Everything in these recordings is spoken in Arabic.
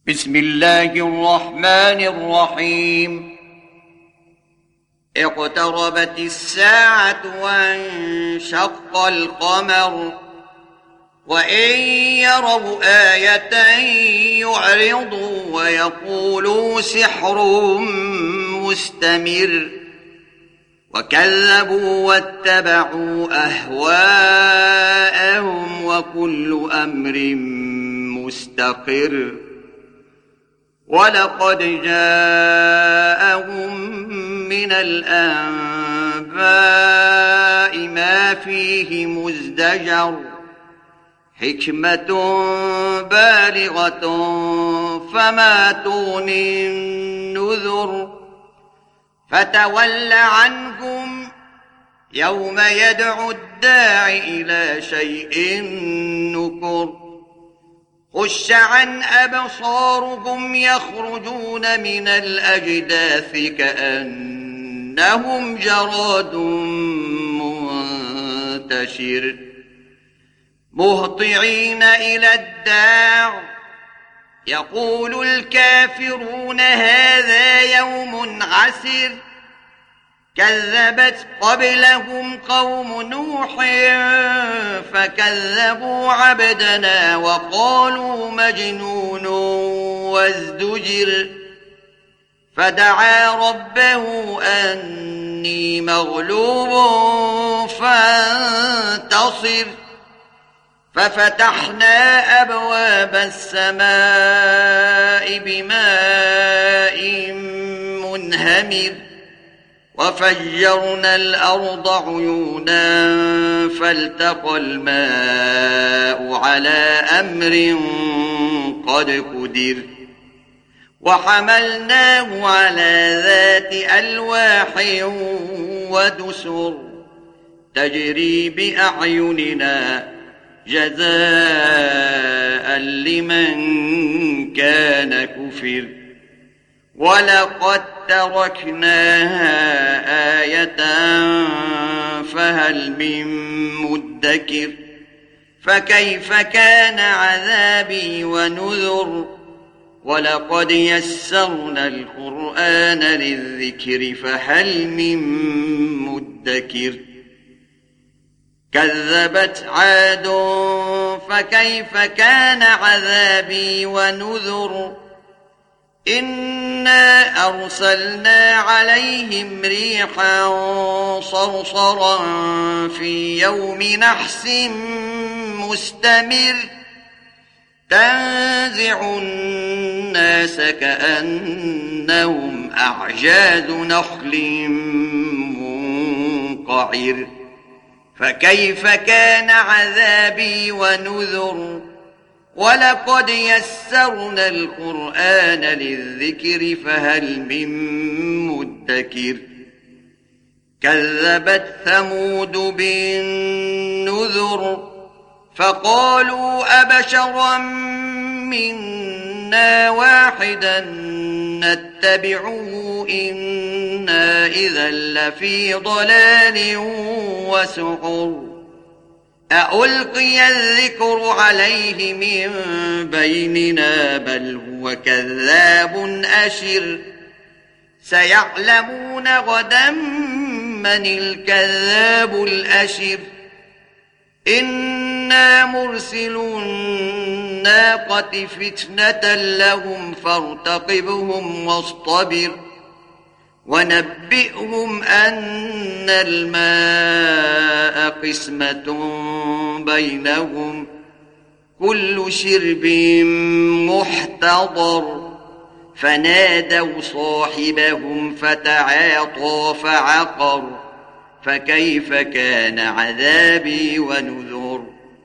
بسم الله الرحمن الرحيم. اقتربت الساعة وانشق القمر وإن يروا آية يعرضوا ويقولوا سحر مستمر وكذبوا واتبعوا أهواءهم وكل أمر مستقر ولقد جاءهم من الأنباء ما فيه مزدجر حكمة بالغة فما تغني النذر فتول عنهم يوم يدعو الداع إلى شيء نكر خش عن أبصارهم يخرجون من الأجداث كأنهم جراد منتشر مهطعين إلى الداع يقول الكافرون هذا يوم عسر كذبت قبلهم قوم نوح فكذبوا عبدنا وقالوا مجنون وازدجر فدعا ربه أني مغلوب فانتصر ففتحنا أبواب السماء بماء منهمر وفجرنا الأرض عيونا فالتقى الماء على أمر قد قدر وحملناه على ذات ألواح ودسر تجري بأعيننا جزاء لمن كان كفر ولقد تركناها آية فهل من مدكر فكيف كان عذابي ونذر ولقد يسرنا القرآن للذكر فهل من مدكر كذبت عاد فكيف كان عذابي ونذر إنا أرسلنا عليهم ريحا صرصرا في يوم نحس مستمر تنزع الناس كأنهم أعجاز نخل منقعر فكيف كان عذابي ونذر ولقد يسرنا القرآن للذكر فهل من مدكر كذبت ثمود بالنذر فقالوا أبشرا منا واحدا نتبعه إنا إذا لفي ضلال وسعر أألقي الذكر عليه من بيننا بل هو كذاب أشر سيعلمون غدا من الكذاب الأشر إنا مرسلو الناقة فتنة لهم فارتقبهم واصطبر ونبئهم أن الماء قسمة بينهم كل شرب محتضر فنادوا صاحبهم فتعاطى فعقر فكيف كان عذابي ونذر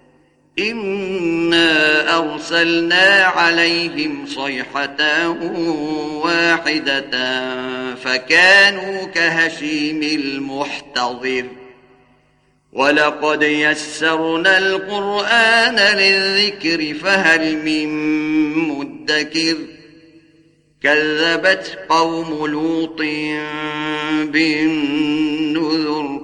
إنا أرسلنا عليهم صيحة واحدة فكانوا كهشيم المحتضر ولقد يسرنا القرآن للذكر فهل من مدكر كذبت قوم لوط بالنذر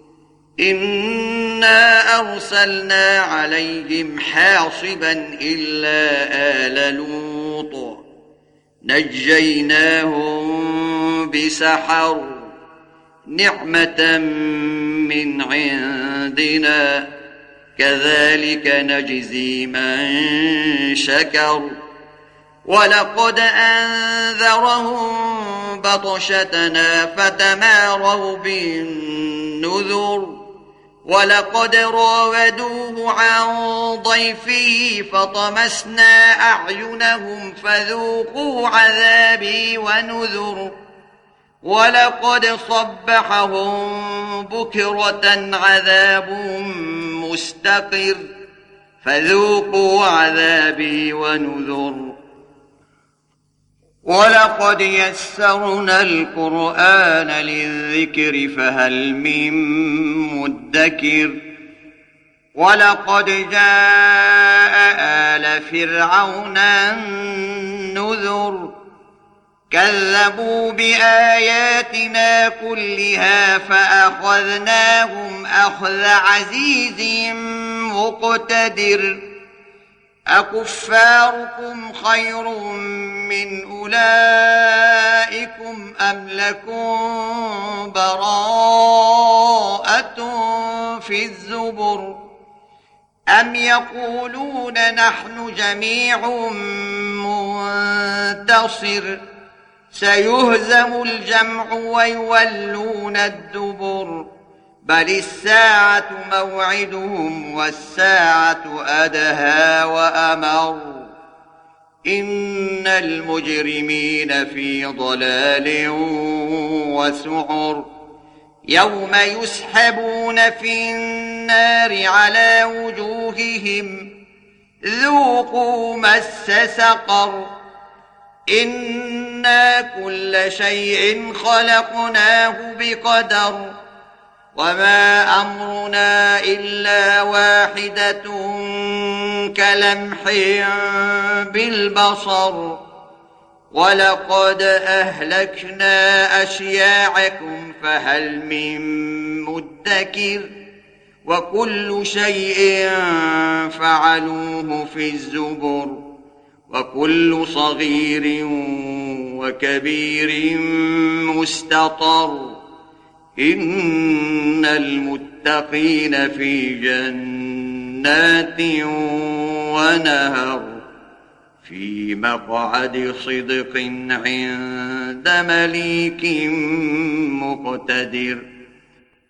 إنا أرسلنا عليهم حاصبا إلا آل لوط نجيناهم بسحر نعمة من عندنا كذلك نجزي من شكر ولقد أنذرهم بطشتنا فتماروا بالنذر ولقد راودوه عن ضيفه فطمسنا أعينهم فذوقوا عذابي ونذر ولقد صبحهم بكرة عذاب مستقر فذوقوا عذابي ونذر ولقد يسرنا القرآن للذكر فهل من مدكر ولقد جاء آل فرعون النذر كذبوا بآياتنا كلها فأخذناهم أخذ عزيز مقتدر أكفاركم خير من أولئكم أم لكم براءة في الزبر أم يقولون نحن جميع منتصر سيهزم الجمع ويولون الدبر بل الساعة موعدهم والساعة أدهى وأمر إن المجرمين في ضلال وسعر يوم يسحبون في النار على وجوههم ذوقوا مس سقر إنا كل شيء خلقناه بقدر وما أمرنا إلا واحدة كلمح بالبصر ولقد أهلكنا أشياعكم فهل من مدكر وكل شيء فعلوه في الزبر وكل صغير وكبير مستطر إن المتقين في جنات ونهر في مقعد صدق عند مليك مقتدر